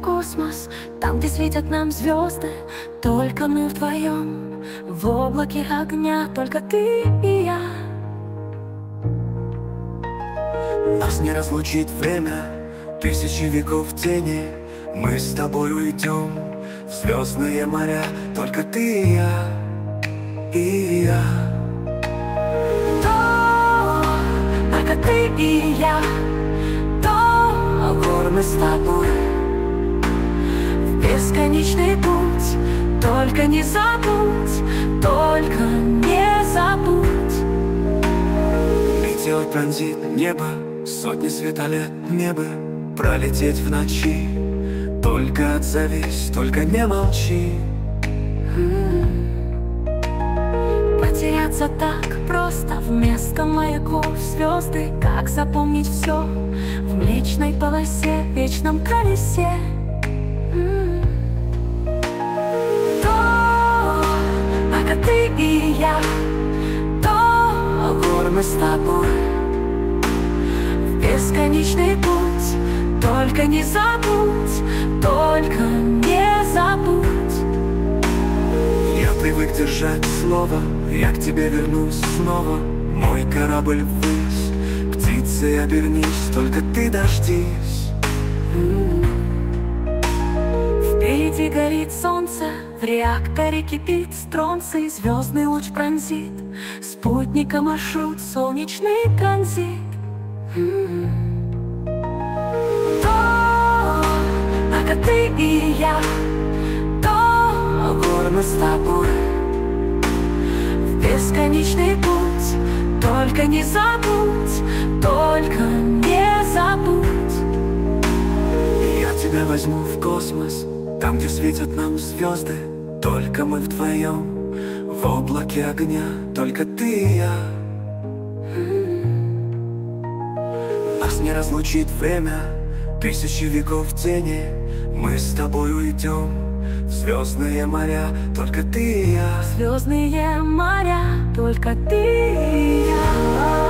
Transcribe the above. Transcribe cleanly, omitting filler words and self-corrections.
космос, там, где светят нам звезды. Только мы вдвоем, в облаке огня, только ты и я. Нас не разлучит время, тысячи веков тени. Мы с тобой уйдем в звездные моря, только ты и я, и я. Только ты и я, до гор мы с тобой в бесконечный путь. Только не забудь, только не забудь. Метеор пронзит небо, сотни светолет мне бы пролететь в ночи. Только отзовись, только не молчи. Потеряться так просто вместо маяков звезды. Как запомнить все в Млечной полосе, в вечном колесе. Только ты и я, до гор мы с тобой в бесконечный путь. Только не забудь, только не забудь. Я привык держать слово, я к тебе вернусь снова. Мой корабль ввысь, птицей обернись, только ты дождись. Впереди горит солнце, в реакторе кипит стронций. Звездный луч пронзит спутника маршрут, солнечный транзит. Только ты и я, до гор мы с тобой в бесконечный путь. Только не забудь, только не забудь. Я тебя возьму в космос, там, где светят нам звезды. Только мы вдвоем в облаке огня, только ты и я. Нас не разлучит время, тысячи веков тени. Мы с тобой уйдем в звездные моря, только ты и я. Звездные моря, только ты и я.